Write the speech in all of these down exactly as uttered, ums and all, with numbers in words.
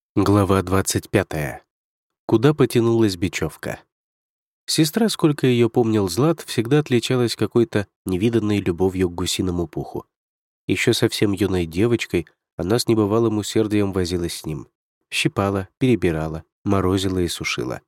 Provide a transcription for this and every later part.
Глава двадцать пятая. Куда потянулась бечевка? Сестра, сколько ее помнил Злат, всегда отличалась какой-то невиданной любовью к гусиному пуху. Еще совсем юной девочкой она с небывалым усердием возилась с ним. Щипала, перебирала, морозила и сушила.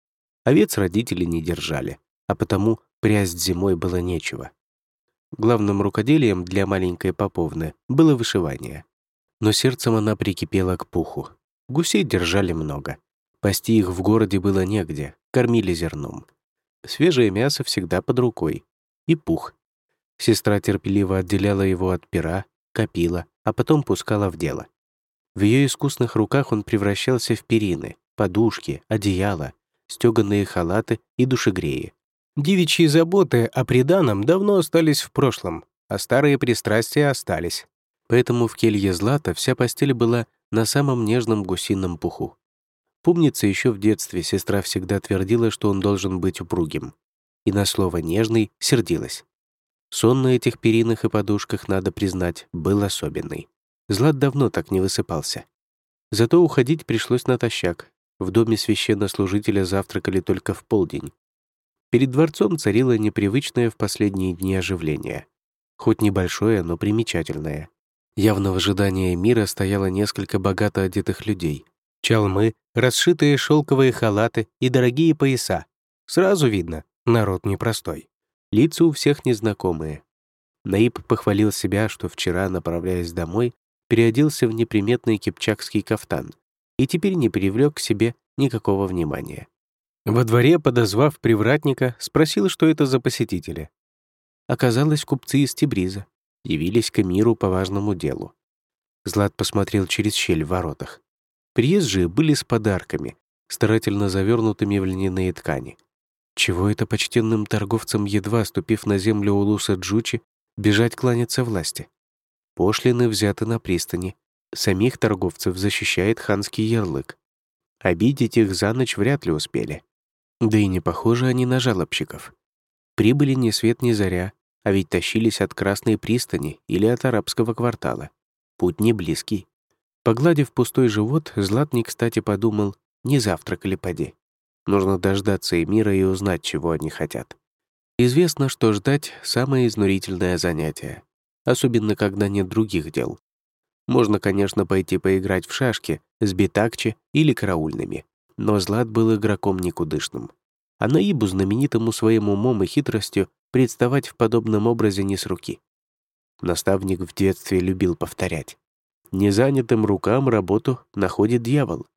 Овец родители не держали, а потому прясть зимой было нечего. Главным рукоделием для маленькой Поповны было вышивание. Но сердцем она прикипела к пуху. Гусей держали много. Пасти их в городе было негде, кормили зерном. Свежее мясо всегда под рукой. И пух. Сестра терпеливо отделяла его от пера, копила, а потом пускала в дело. В ее искусных руках он превращался в перины, подушки, одеяла, стеганые халаты и душегреи. Девичьи заботы о приданом давно остались в прошлом, а старые пристрастия остались. Поэтому в келье Злата вся постель была на самом нежном гусином пуху. Помнится, еще в детстве сестра всегда твердила, что он должен быть упругим. И на слово «нежный» сердилась. Сон на этих перинах и подушках, надо признать, был особенный. Злат давно так не высыпался. Зато уходить пришлось натощак. В доме священнослужителя завтракали только в полдень. Перед дворцом царило непривычное в последние дни оживление. Хоть небольшое, но примечательное. Явно в ожидании мира стояло несколько богато одетых людей. Чалмы, расшитые шелковые халаты и дорогие пояса. Сразу видно, народ непростой. Лица у всех незнакомые. Наиб похвалил себя, что вчера, направляясь домой, переоделся в неприметный кипчакский кафтан и теперь не привлек к себе никакого внимания. Во дворе, подозвав привратника, спросил, что это за посетители. Оказалось, купцы из Тебриза. Явились к эмиру по важному делу. Злат посмотрел через щель в воротах. Приезжие были с подарками, старательно завернутыми в льняные ткани. Чего это почтенным торговцам, едва ступив на землю улуса Джучи, бежать кланяться власти? Пошлины взяты на пристани. Самих торговцев защищает ханский ярлык. Обидеть их за ночь вряд ли успели. Да и не похожи они на жалобщиков. Прибыли ни свет ни заря, а ведь тащились от Красной пристани или от арабского квартала. Путь не близкий. Погладив пустой живот, Злат не кстати подумал, не завтракали поди. Нужно дождаться эмира и узнать, чего они хотят. Известно, что ждать — самое изнурительное занятие, особенно когда нет других дел. Можно, конечно, пойти поиграть в шашки с битакчи или караульными, но Злат был игроком никудышным. А Наибу, знаменитому своим умом и хитростью, представать в подобном образе не с руки. Наставник в детстве любил повторять: «Незанятым рукам работу находит дьявол».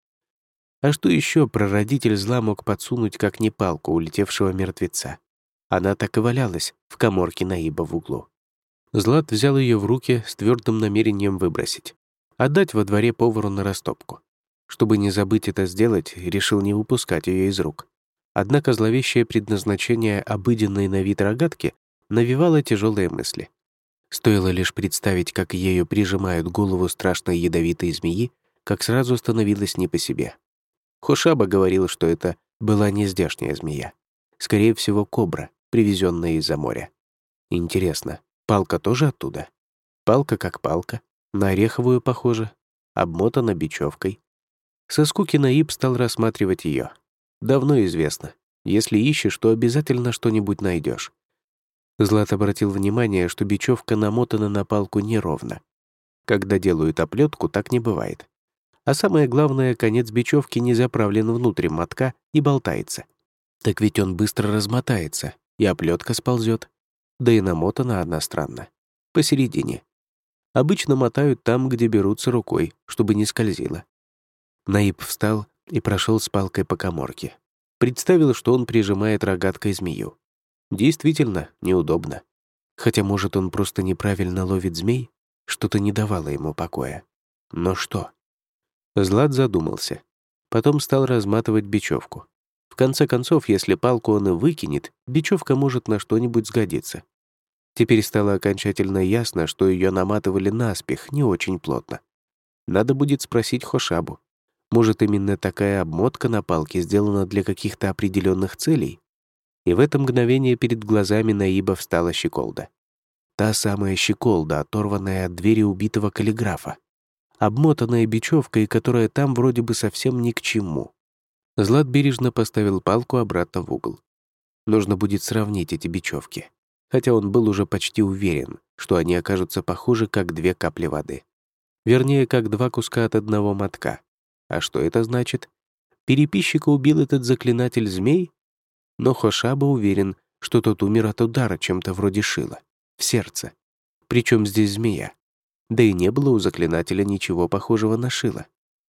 А что еще прародитель зла мог подсунуть, как не палку улетевшего мертвеца? Она так и валялась в каморке Наиба в углу. Злат взял ее в руки с твердым намерением выбросить, отдать во дворе повару на растопку. Чтобы не забыть это сделать, решил не выпускать ее из рук. Однако зловещее предназначение обыденной на вид рогатки навевало тяжелые мысли. Стоило лишь представить, как ею прижимают голову страшной ядовитой змеи, как сразу становилось не по себе. Хошаба говорил, что это была не здешняя змея. Скорее всего, кобра, привезенная из-за моря. Интересно, палка тоже оттуда? Палка как палка, на ореховую похожа, обмотана бечевкой. Со скуки Наиб стал рассматривать ее. Давно известно, если ищешь, то обязательно что-нибудь найдешь. Злат обратил внимание, что бечевка намотана на палку неровно. Когда делают оплетку, так не бывает. А самое главное, конец бечевки не заправлен внутрь мотка и болтается. Так ведь он быстро размотается, и оплетка сползет. Да и намотана она странно. Посередине. Обычно мотают там, где берутся рукой, чтобы не скользило. Наиб встал и прошел с палкой по каморке. Представил, что он прижимает рогаткой змею. Действительно, неудобно. Хотя, может, он просто неправильно ловит змей? Что-то не давало ему покоя. Но что? Злат задумался. Потом стал разматывать бечевку. В конце концов, если палку он и выкинет, бечевка может на что-нибудь сгодиться. Теперь стало окончательно ясно, что ее наматывали наспех, не очень плотно. Надо будет спросить Хошабу. Может, именно такая обмотка на палке сделана для каких-то определенных целей? И в это мгновение перед глазами Наиба встала щеколда. Та самая щеколда, оторванная от двери убитого каллиграфа. обмотанная бечевкой, которая там вроде бы совсем ни к чему. Злат бережно поставил палку обратно в угол. Нужно будет сравнить эти бечевки, хотя он был уже почти уверен, что они окажутся похожи, как две капли воды. Вернее, как два куска от одного мотка. А что это значит? Переписчика убил этот заклинатель змей? Но Хошаба уверен, что тот умер от удара чем-то вроде шила, в сердце. Причем здесь змея? Да и не было у заклинателя ничего похожего на шило.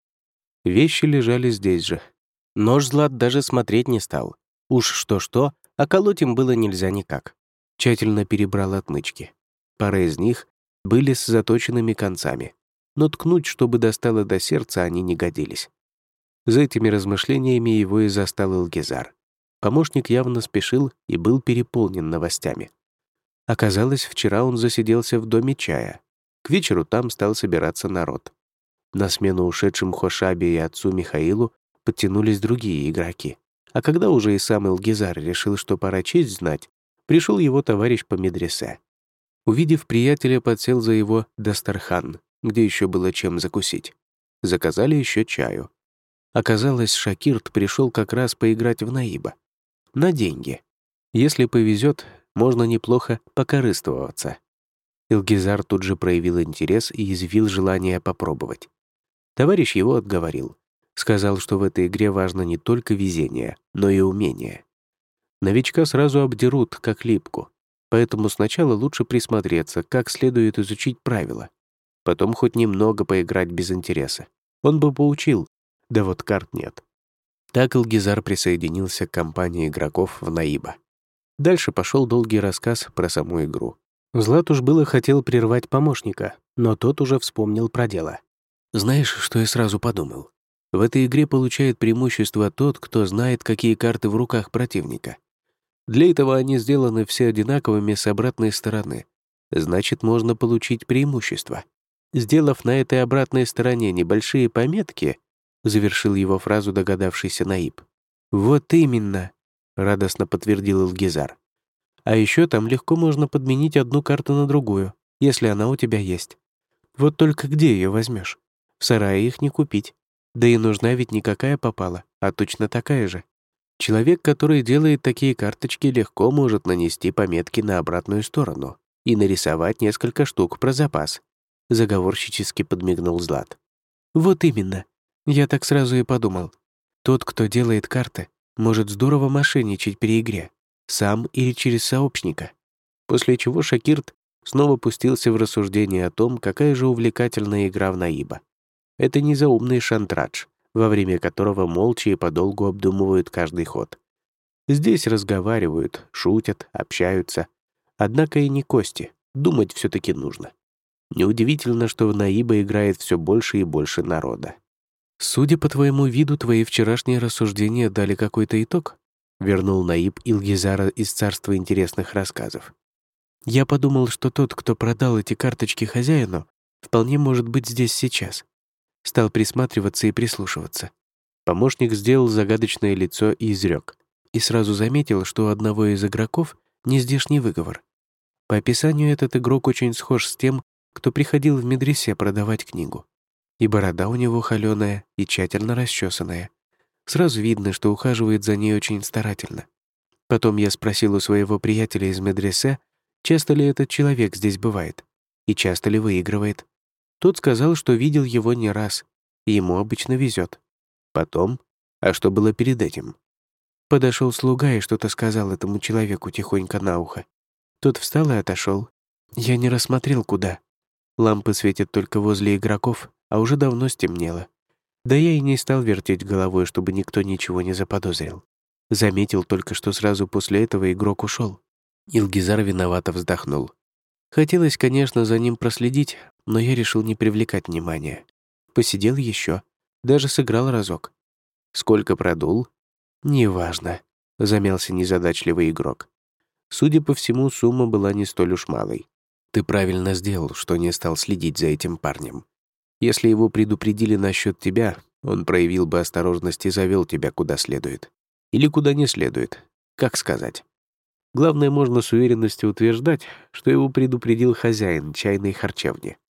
Вещи лежали здесь же. Нож Злат даже смотреть не стал. Уж что-что, а колоть им было нельзя никак. Тщательно перебрал отмычки. Пара из них были с заточенными концами, но ткнуть, чтобы достало до сердца, они не годились. За этими размышлениями его и застал Илгизар. Помощник явно спешил и был переполнен новостями. Оказалось, вчера он засиделся в доме чая. К вечеру там стал собираться народ. На смену ушедшим Хошабе и отцу Михаилу подтянулись другие игроки. А когда уже и сам Илгизар решил, что пора честь знать, пришел его товарищ по медресе. Увидев приятеля, подсел за его дастархан, где еще было чем закусить. Заказали еще чаю. Оказалось, Шакирт пришел как раз поиграть в Наиба. На деньги. Если повезет, можно неплохо покорыстоваться. Илгизар тут же проявил интерес и изъявил желание попробовать. Товарищ его отговорил. Сказал, что в этой игре важно не только везение, но и умение. Новичка сразу обдерут, как липку. Поэтому сначала лучше присмотреться, как следует изучить правила. Потом хоть немного поиграть без интереса. Он бы поучил, да вот карт нет. Так Илгизар присоединился к компании игроков в Наиба. Дальше пошел долгий рассказ про саму игру. Злат уж было хотел прервать помощника, но тот уже вспомнил про дело. «Знаешь, что я сразу подумал? В этой игре получает преимущество тот, кто знает, какие карты в руках противника. Для этого они сделаны все одинаковыми с обратной стороны. Значит, можно получить преимущество. Сделав на этой обратной стороне небольшие пометки», завершил его фразу догадавшийся Наиб. «Вот именно», — радостно подтвердил Илгизар. «А еще там легко можно подменить одну карту на другую, если она у тебя есть. Вот только где ее возьмешь? В сарае их не купить. Да и нужна ведь не какая попала, а точно такая же. Человек, который делает такие карточки, легко может нанести пометки на обратную сторону и нарисовать несколько штук про запас», — заговорщически подмигнул Злат. «Вот именно. Я так сразу и подумал. Тот, кто делает карты, может здорово мошенничать при игре, сам или через сообщника». После чего Шакирт снова пустился в рассуждение о том, какая же увлекательная игра в Наиба. Это не заумный шантрадж, во время которого молча и подолгу обдумывают каждый ход. Здесь разговаривают, шутят, общаются. Однако и не кости, думать все-таки нужно. Неудивительно, что в Наиба играет все больше и больше народа. «Судя по твоему виду, твои вчерашние рассуждения дали какой-то итог?» Вернул Наиб Илгизара из царства интересных рассказов. «Я подумал, что тот, кто продал эти карточки хозяину, вполне может быть здесь сейчас». Стал присматриваться и прислушиваться. Помощник сделал загадочное лицо и изрек. И сразу заметил, что у одного из игроков нездешний выговор. По описанию этот игрок очень схож с тем, кто приходил в медресе продавать книгу. И борода у него холёная и тщательно расчесанная. Сразу видно, что ухаживает за ней очень старательно. Потом я спросил у своего приятеля из медресе, часто ли этот человек здесь бывает и часто ли выигрывает. Тот сказал, что видел его не раз, и ему обычно везет. Потом, а что было перед этим? Подошел слуга и что-то сказал этому человеку тихонько на ухо. Тот встал и отошел. Я не рассмотрел, куда. Лампы светят только возле игроков, а уже давно стемнело. Да я и не стал вертеть головой, чтобы никто ничего не заподозрил. Заметил только, что сразу после этого игрок ушел. Илгизар виновато вздохнул. Хотелось, конечно, за ним проследить, но я решил не привлекать внимания. Посидел еще, даже сыграл разок. Сколько продул? Неважно, замялся незадачливый игрок. Судя по всему, сумма была не столь уж малой. Ты правильно сделал, что не стал следить за этим парнем. Если его предупредили насчет тебя, он проявил бы осторожность и завел тебя куда следует. Или куда не следует, как сказать. Главное, можно с уверенностью утверждать, что его предупредил хозяин чайной харчевни.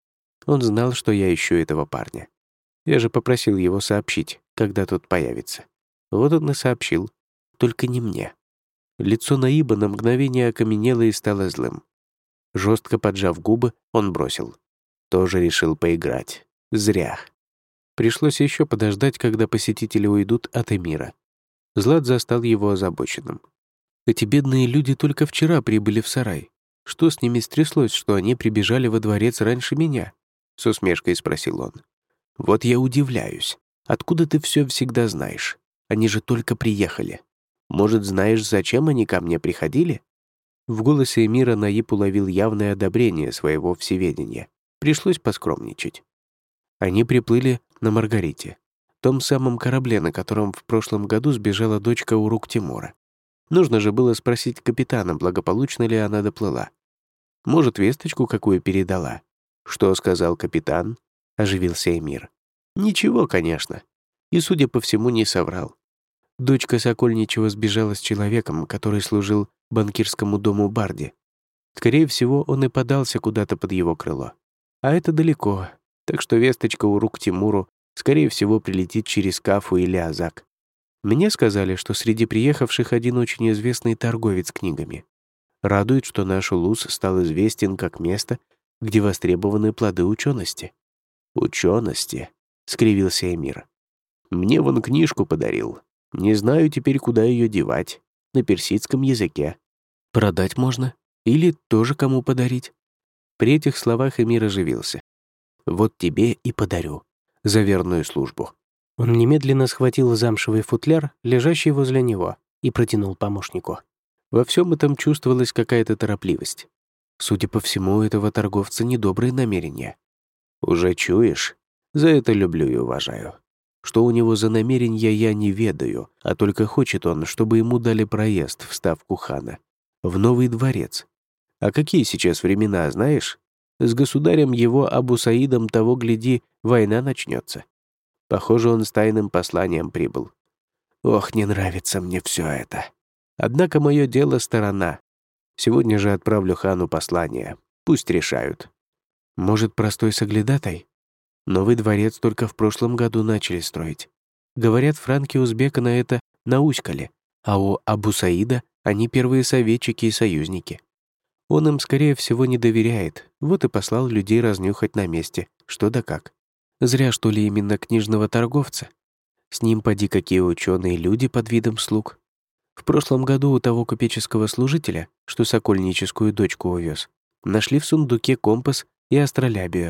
Он знал, что я ищу этого парня. Я же попросил его сообщить, когда тот появится. Вот он и сообщил. Только не мне. Лицо Наиба на мгновение окаменело и стало злым. Жестко поджав губы, он бросил. Тоже решил поиграть. Зря. Пришлось еще подождать, когда посетители уйдут от Эмира. Злат застал его озабоченным. Эти бедные люди только вчера прибыли в сарай. Что с ними стряслось, что они прибежали во дворец раньше меня? С усмешкой спросил он. Вот я удивляюсь. Откуда ты все всегда знаешь? Они же только приехали. Может, знаешь, зачем они ко мне приходили? В голосе Эмира Наиб уловил явное одобрение своего всеведения. Пришлось поскромничать. Они приплыли на Маргарите, том самом корабле, на котором в прошлом году сбежала дочка Урук Тимура. Нужно же было спросить капитана, благополучно ли она доплыла. Может, весточку какую передала? Что сказал капитан? Оживился Эмир. Ничего, конечно. И, судя по всему, не соврал. Дочка Сокольничего сбежала с человеком, который служил банкирскому дому Барди. Скорее всего, он и подался куда-то под его крыло. А это далеко, так что весточка Урук Тимуру, скорее всего, прилетит через Кафу или Азак. Мне сказали, что среди приехавших один очень известный торговец книгами. Радует, что наш Улус стал известен как место, где востребованы плоды учености. «Учености», — скривился Эмир. «Мне вон книжку подарил. Не знаю теперь, куда ее девать. На персидском языке. Продать можно? Или тоже кому подарить?» При этих словах Эмир оживился. «Вот тебе и подарю. За верную службу». Он немедленно схватил замшевый футляр, лежащий возле него, и протянул помощнику. Во всем этом чувствовалась какая-то торопливость. Судя по всему, у этого торговца недобрые намерения. «Уже чуешь? За это люблю и уважаю. Что у него за намерения, я не ведаю, а только хочет он, чтобы ему дали проезд в ставку хана, в новый дворец. А какие сейчас времена, знаешь? С государем его Абу Саидом того, гляди, война начнется. Похоже, он с тайным посланием прибыл. Ох, не нравится мне все это. Однако мое дело сторона. Сегодня же отправлю хану послание. Пусть решают. Может, простой соглядатай? Новый дворец только в прошлом году начали строить. Говорят, франки узбека на это науськали, а у Абу Саида они первые советчики и союзники. Он им, скорее всего, не доверяет, вот и послал людей разнюхать на месте, что да как. Зря, что ли, именно книжного торговца. С ним поди какие ученые люди под видом слуг. В прошлом году у того купеческого служителя, что сокольническую дочку увез, нашли в сундуке компас и астролябию.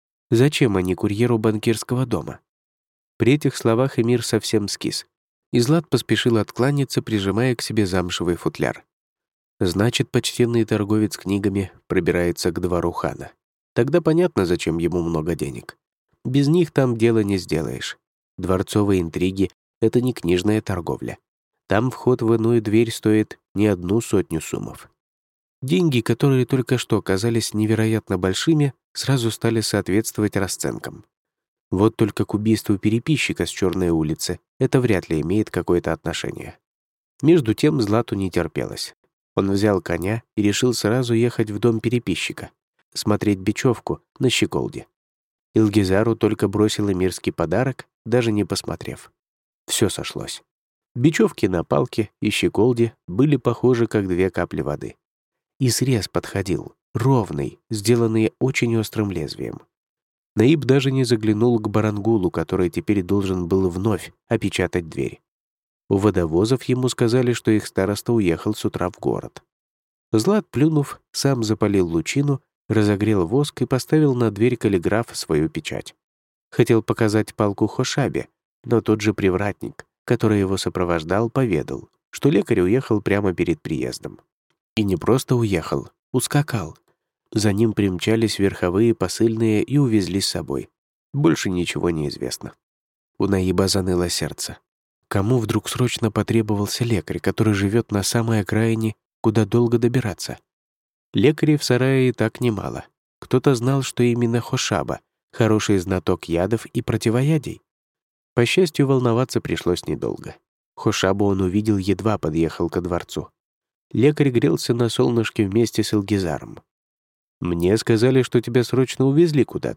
Зачем они курьеру банкирского дома? При этих словах Эмир совсем скис. И Злат поспешил откланяться, прижимая к себе замшевый футляр. Значит, почтенный торговец книгами пробирается к двору хана. Тогда понятно, зачем ему много денег. Без них там дело не сделаешь. Дворцовые интриги — это не книжная торговля. Там вход в иную дверь стоит не одну сотню сумов. Деньги, которые только что казались невероятно большими, сразу стали соответствовать расценкам. Вот только к убийству переписчика с Черной улицы это вряд ли имеет какое-то отношение. Между тем Злату не терпелось. Он взял коня и решил сразу ехать в дом переписчика, смотреть бечевку на щеколде. Илгизару только бросил эмирский подарок, даже не посмотрев. Все сошлось. Бечевки на палке и щеколде были похожи, как две капли воды. И срез подходил, ровный, сделанный очень острым лезвием. Наиб даже не заглянул к Барангулу, который теперь должен был вновь опечатать дверь. У водовозов ему сказали, что их староста уехал с утра в город. Злат, плюнув, сам запалил лучину, разогрел воск и поставил на дверь каллиграфа свою печать. Хотел показать палку Хошабе, но тот же привратник, который его сопровождал, поведал, что лекарь уехал прямо перед приездом. И не просто уехал, ускакал. За ним примчались верховые посыльные и увезли с собой. Больше ничего не известно. У Наиба заныло сердце. Кому вдруг срочно потребовался лекарь, который живет на самой окраине, куда долго добираться? Лекарей в сарае и так немало. Кто-то знал, что именно Хошаба, хороший знаток ядов и противоядий. По счастью, волноваться пришлось недолго. Хошабу он увидел, едва подъехал ко дворцу. Лекарь грелся на солнышке вместе с Илгизаром. «Мне сказали, что тебя срочно увезли куда-то.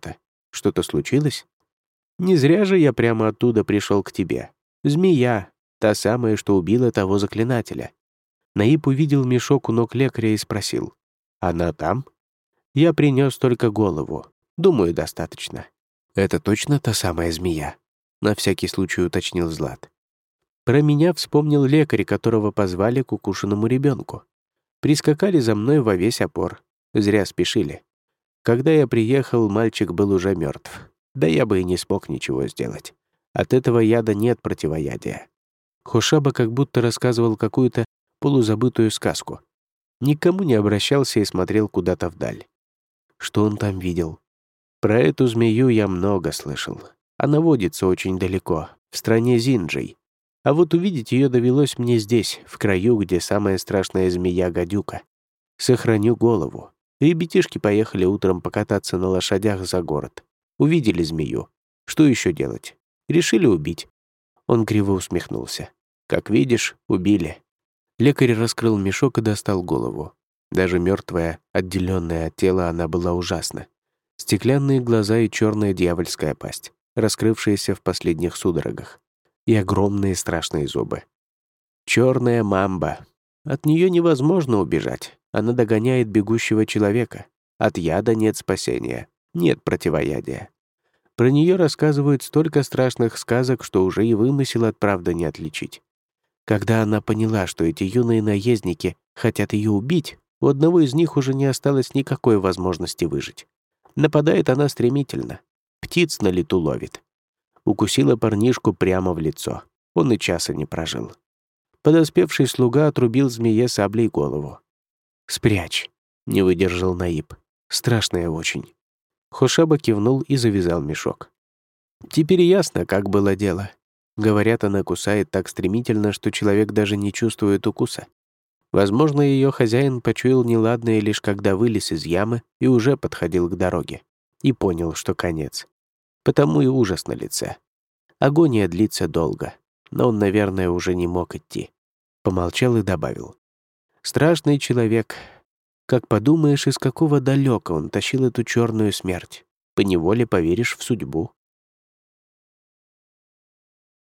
Что-то случилось? Не зря же я прямо оттуда пришел к тебе. Змея, та самая, что убила того заклинателя. Наиб увидел мешок у ног лекаря и спросил. Она там? Я принес только голову. Думаю, достаточно. Это точно та самая змея? На всякий случай уточнил Злат. Про меня вспомнил лекарь, которого позвали к укушенному ребенку. Прискакали за мной во весь опор. Зря спешили. Когда я приехал, мальчик был уже мертв. Да я бы и не смог ничего сделать. От этого яда нет противоядия. Хушаба как будто рассказывал какую-то полузабытую сказку. Никому не обращался и смотрел куда-то вдаль. Что он там видел? Про эту змею я много слышал. Она водится очень далеко, в стране Зинджей. А вот увидеть ее довелось мне здесь, в краю, где самая страшная змея — гадюка. Сохраню голову. Ребятишки поехали утром покататься на лошадях за город. Увидели змею. Что еще делать? Решили убить. Он криво усмехнулся. Как видишь, убили. Лекарь раскрыл мешок и достал голову. Даже мертвая, отделенная от тела, она была ужасна. Стеклянные глаза и черная дьявольская пасть, раскрывшаяся в последних судорогах. И огромные страшные зубы. Черная мамба. От нее невозможно убежать. Она догоняет бегущего человека. От яда нет спасения. Нет противоядия. Про нее рассказывают столько страшных сказок, что уже и вымысел от правды не отличить. Когда она поняла, что эти юные наездники хотят ее убить, у одного из них уже не осталось никакой возможности выжить. Нападает она стремительно. Птиц на лету ловит. Укусила парнишку прямо в лицо. Он и часа не прожил. Подоспевший слуга отрубил змее саблей голову. «Спрячь», — не выдержал Наиб. «Страшная очень». Хушаба кивнул и завязал мешок. Теперь ясно, как было дело. Говорят, она кусает так стремительно, что человек даже не чувствует укуса. Возможно, ее хозяин почуял неладное лишь когда вылез из ямы и уже подходил к дороге. И понял, что конец. Потому и ужас на лице. Агония длится долго, но он, наверное, уже не мог идти. Помолчал и добавил. Страшный человек. Как подумаешь, из какого далека он тащил эту черную смерть. Поневоле поверишь в судьбу.